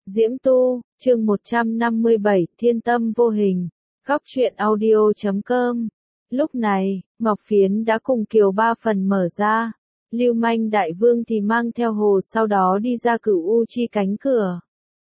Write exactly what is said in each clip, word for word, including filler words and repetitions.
Diễm Tu, chương một trăm năm mươi bảy, Thiên Tâm Vô Hình, góc truyện audio chấm com. Lúc này, Ngọc Phiến đã cùng Kiều Ba Phần mở ra. Lưu Manh Đại Vương thì mang theo Hồ sau đó đi ra Cửu U Chi cánh cửa.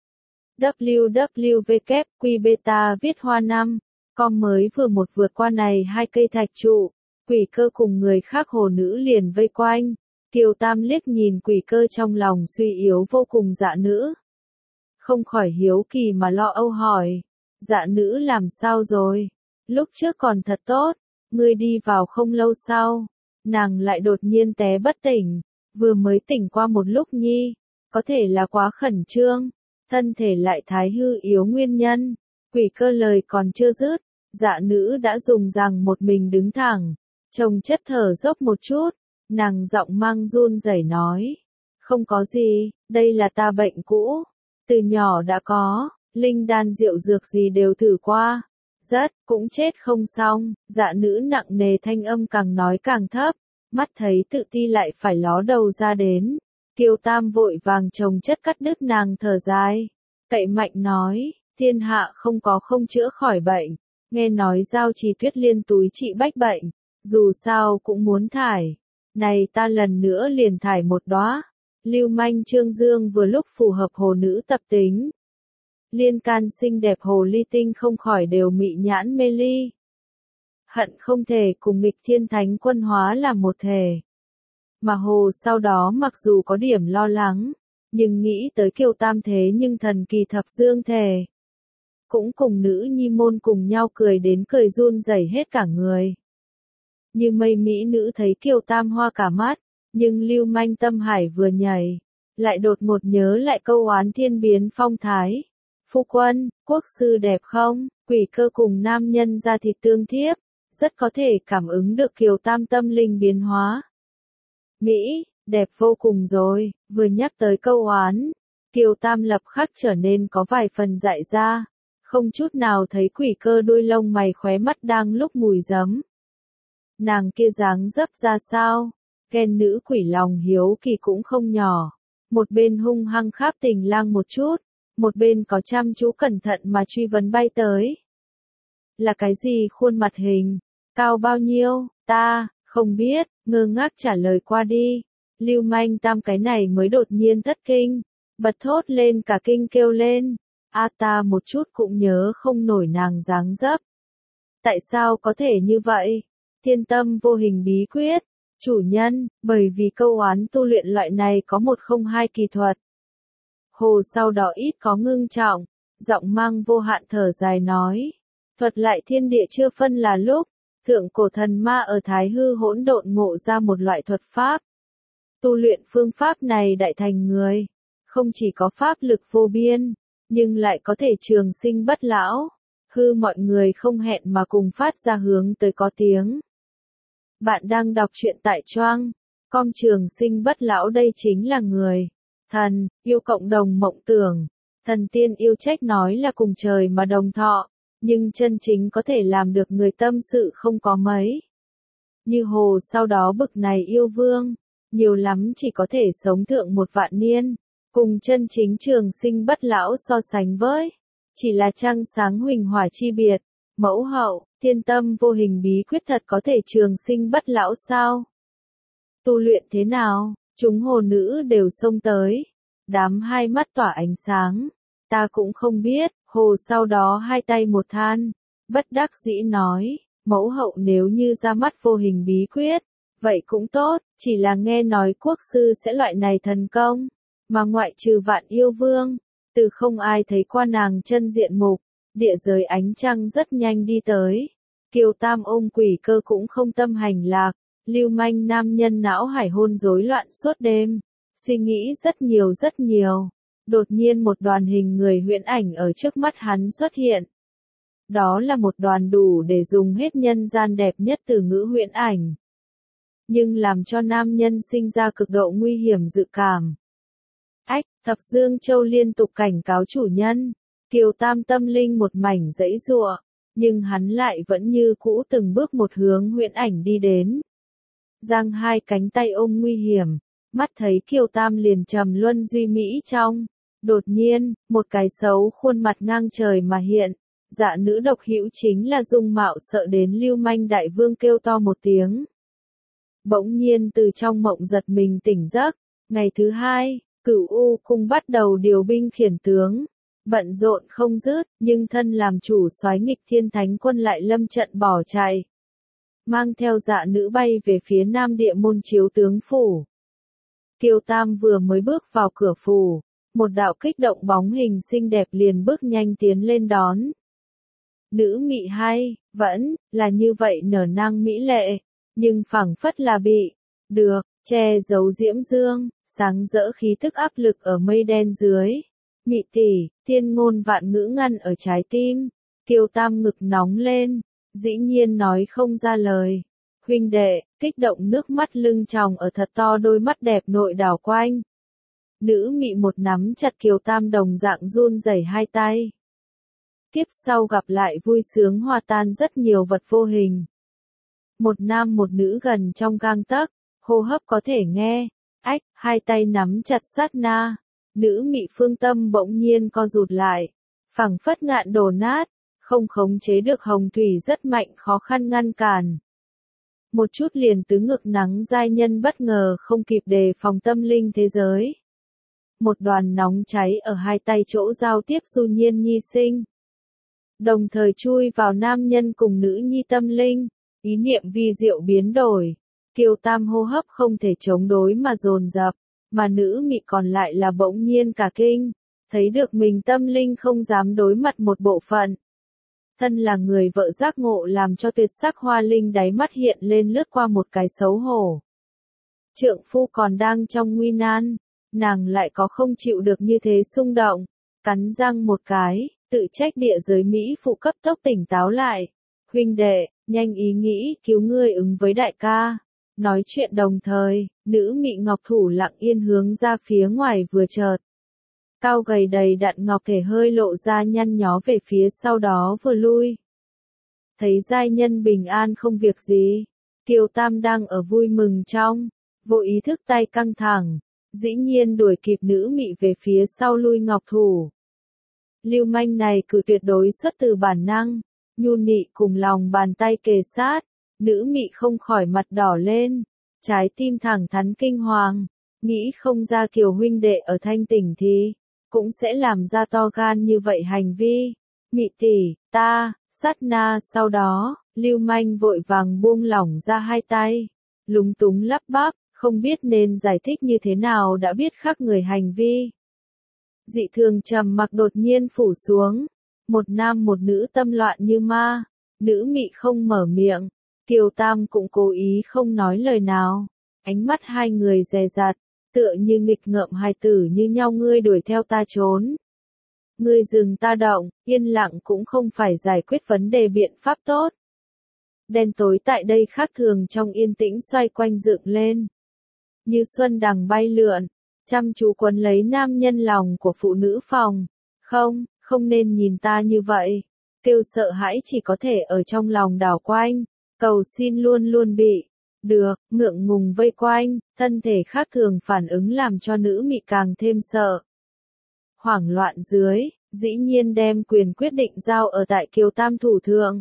W W W Q Beta viết hoa năm, com mới vừa một vượt qua này hai cây thạch trụ, Quỷ Cơ cùng người khác hồ nữ liền vây quanh. Kiều Tam liếc nhìn Quỷ Cơ trong lòng suy yếu vô cùng dạ nữ. Không khỏi hiếu kỳ mà lo âu hỏi, dạ nữ làm sao rồi? Lúc trước còn thật tốt, ngươi đi vào không lâu sau, nàng lại đột nhiên té bất tỉnh, vừa mới tỉnh qua một lúc nhi, có thể là quá khẩn trương, thân thể lại thái hư yếu nguyên nhân. Quỷ Cơ lời còn chưa dứt, dạ nữ đã dùng rằng một mình đứng thẳng, trông chất thở dốc một chút, nàng giọng mang run rẩy nói, không có gì, đây là ta bệnh cũ. Từ nhỏ đã có, linh đan rượu dược gì đều thử qua. Rất, cũng chết không xong, dạ nữ nặng nề thanh âm càng nói càng thấp, mắt thấy tự ti lại phải ló đầu ra đến. Kiều Tam vội vàng chồng chất cắt đứt nàng thở dài. Cậy mạnh nói, thiên hạ không có không chữa khỏi bệnh, nghe nói giao trì tuyết liên túi trị bách bệnh, dù sao cũng muốn thải. Này ta lần nữa liền thải một đóa. Lưu Manh Trương Dương vừa lúc phù hợp hồ nữ tập tính. Liên can xinh đẹp hồ ly tinh không khỏi đều mị nhãn mê ly. Hận không thể cùng nghịch thiên thánh quân hóa làm một thể. Mà hồ sau đó mặc dù có điểm lo lắng, nhưng nghĩ tới Kiều Tam thế nhưng thần kỳ thập dương thể. Cũng cùng nữ nhi môn cùng nhau cười đến cười run rẩy hết cả người. Như mây mỹ nữ thấy Kiều Tam hoa cả mắt. Nhưng Lưu Manh tâm hải vừa nhảy, lại đột ngột nhớ lại câu oán thiên biến phong thái. Phu quân, quốc sư đẹp không? Quỷ Cơ cùng nam nhân ra thịt tương thiếp, rất có thể cảm ứng được Kiều Tam tâm linh biến hóa. Mỹ, đẹp vô cùng rồi, vừa nhắc tới câu oán, Kiều Tam lập khắc trở nên có vài phần dại ra, không chút nào thấy Quỷ Cơ đôi lông mày khóe mắt đang lúc mùi giấm. Nàng kia dáng dấp ra sao? Ghen nữ quỷ lòng hiếu kỳ cũng không nhỏ, một bên hung hăng kháp Tình Lang một chút, một bên có chăm chú cẩn thận mà truy vấn bay tới. Là cái gì khuôn mặt hình, cao bao nhiêu, ta, không biết, ngơ ngác trả lời qua đi. Lưu Manh Tam cái này mới đột nhiên thất kinh, bật thốt lên cả kinh kêu lên, a ta một chút cũng nhớ không nổi nàng dáng dấp. Tại sao có thể như vậy? Thiên Tâm Vô Hình bí quyết. Chủ nhân, bởi vì câu oán tu luyện loại này có một không hai kỳ thuật. Hồ sau đó ít có ngưng trọng, giọng mang vô hạn thở dài nói. Thuật lại thiên địa chưa phân là lúc, thượng cổ thần ma ở Thái Hư hỗn độn ngộ ra một loại thuật pháp. Tu luyện phương pháp này đại thành người, không chỉ có pháp lực vô biên, nhưng lại có thể trường sinh bất lão. Hư mọi người không hẹn mà cùng phát ra hướng tới có tiếng. Bạn đang đọc truyện tại Choang com trường sinh bất lão, đây chính là người, thần, yêu cộng đồng mộng tưởng. Thần tiên yêu trách nói là cùng trời mà đồng thọ, nhưng chân chính có thể làm được người tâm sự không có mấy. Như hồ sau đó bực này yêu vương, nhiều lắm chỉ có thể sống thượng một vạn niên, cùng chân chính trường sinh bất lão so sánh với, chỉ là trăng sáng huỳnh hỏa chi biệt. Mẫu hậu, Thiên Tâm Vô Hình bí quyết thật có thể trường sinh bất lão sao? Tu luyện thế nào? Chúng hồ nữ đều xông tới. Đám hai mắt tỏa ánh sáng. Ta cũng không biết, hồ sau đó hai tay một than. Bất đắc dĩ nói, mẫu hậu nếu như ra mắt vô hình bí quyết, vậy cũng tốt, chỉ là nghe nói quốc sư sẽ loại này thần công. Mà ngoại trừ Vạn Yêu Vương, từ không ai thấy qua nàng chân diện mục. Địa giới ánh trăng rất nhanh đi tới. Kiều Tam ôm Quỷ Cơ cũng không tâm hành lạc. Lưu Manh nam nhân não hải hôn rối loạn suốt đêm. Suy nghĩ rất nhiều rất nhiều. Đột nhiên một đoàn hình người huyễn ảnh ở trước mắt hắn xuất hiện. Đó là một đoàn đủ để dùng hết nhân gian đẹp nhất từ ngữ huyễn ảnh. Nhưng làm cho nam nhân sinh ra cực độ nguy hiểm dự cảm. Ách, Thập Dương Châu liên tục cảnh cáo chủ nhân. Kiều Tam tâm linh một mảnh dãy giụa, nhưng hắn lại vẫn như cũ từng bước một hướng huyễn ảnh đi đến. Giang hai cánh tay ôm nguy hiểm, mắt thấy Kiều Tam liền trầm luân duy mỹ trong. Đột nhiên, một cái xấu khuôn mặt ngang trời mà hiện, dạ nữ độc hữu chính là dung mạo sợ đến Lưu Manh đại vương kêu to một tiếng. Bỗng nhiên từ trong mộng giật mình tỉnh giấc, ngày thứ hai, Cửu U cung bắt đầu điều binh khiển tướng, bận rộn không dứt, nhưng thân làm chủ soái nghịch thiên thánh quân lại lâm trận bỏ chạy. Mang theo dạ nữ bay về phía nam địa môn chiếu tướng phủ. Kiều Tam vừa mới bước vào cửa phủ, một đạo kích động bóng hình xinh đẹp liền bước nhanh tiến lên đón. Nữ mị hay, vẫn, là như vậy nở nang mỹ lệ, nhưng phảng phất là bị, được, che giấu diễm dương, sáng rỡ khí tức áp lực ở mây đen dưới. Mị tỷ, tiên ngôn vạn ngữ ngăn ở trái tim, Kiều Tam ngực nóng lên, dĩ nhiên nói không ra lời. Huynh đệ, kích động nước mắt lưng tròng ở thật to đôi mắt đẹp nội đảo quanh. Nữ mị một nắm chặt Kiều Tam đồng dạng run rẩy hai tay. Kiếp sau gặp lại vui sướng hòa tan rất nhiều vật vô hình. Một nam một nữ gần trong gang tấc, hô hấp có thể nghe, ách, hai tay nắm chặt sát na. Nữ mị phương tâm bỗng nhiên co rụt lại, phảng phất ngạn đổ nát, không khống chế được hồng thủy rất mạnh khó khăn ngăn cản. Một chút liền tứ ngực nắng giai nhân bất ngờ không kịp đề phòng tâm linh thế giới. Một đoàn nóng cháy ở hai tay chỗ giao tiếp du nhiên nhi sinh. Đồng thời chui vào nam nhân cùng nữ nhi tâm linh, ý niệm vi diệu biến đổi. Kiều Tam hô hấp không thể chống đối mà dồn dập, mà nữ mị còn lại là bỗng nhiên cả kinh, thấy được mình tâm linh không dám đối mặt một bộ phận. Thân là người vợ giác ngộ làm cho tuyệt sắc hoa linh đáy mắt hiện lên lướt qua một cái xấu hổ. Trượng phu còn đang trong nguy nan, nàng lại có không chịu được như thế xung động, cắn răng một cái, tự trách địa giới Mỹ phụ cấp tốc tỉnh táo lại. Huynh đệ, nhanh ý nghĩ cứu ngươi ứng với đại ca. Nói chuyện đồng thời, nữ mị ngọc thủ lặng yên hướng ra phía ngoài vừa chợt. Cao gầy đầy đặn ngọc thể hơi lộ ra nhăn nhó về phía sau đó vừa lui. Thấy giai nhân bình an không việc gì, Kiều Tam đang ở vui mừng trong, vô ý thức tay căng thẳng, dĩ nhiên đuổi kịp nữ mị về phía sau lui ngọc thủ. Lưu manh này cử tuyệt đối xuất từ bản năng, nhu nị cùng lòng bàn tay kề sát, nữ mị không khỏi mặt đỏ lên, trái tim thẳng thắn kinh hoàng, nghĩ không ra Kiều huynh đệ ở thanh tỉnh thì cũng sẽ làm ra to gan như vậy hành vi. Mị tỷ, ta, sát na sau đó, Lưu manh vội vàng buông lỏng ra hai tay, lúng túng lắp bắp, không biết nên giải thích như thế nào đã biết khác người hành vi. Dị thường trầm mặc đột nhiên phủ xuống, một nam một nữ tâm loạn như ma, nữ mị không mở miệng, Kiều Tam cũng cố ý không nói lời nào, ánh mắt hai người dè dặt, tựa như nghịch ngợm hài tử như nhau. Ngươi đuổi theo ta trốn, ngươi dừng ta động, yên lặng cũng không phải giải quyết vấn đề biện pháp tốt. Đen tối tại đây khác thường trong yên tĩnh xoay quanh dựng lên, như xuân đằng bay lượn, chăm chú quấn lấy nam nhân lòng của phụ nữ phòng. Không, không nên nhìn ta như vậy. Kêu sợ hãi chỉ có thể ở trong lòng đảo quanh, cầu xin luôn luôn bị, được, ngượng ngùng vây quanh, thân thể khác thường phản ứng làm cho nữ mị càng thêm sợ. Hoảng loạn dưới, dĩ nhiên đem quyền quyết định giao ở tại Kiều Tam thủ thượng.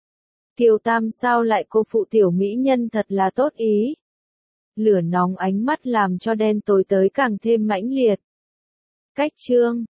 Kiều Tam sao lại cô phụ tiểu mỹ nhân thật là tốt ý. Lửa nóng ánh mắt làm cho đen tối tới càng thêm mãnh liệt. Cách chương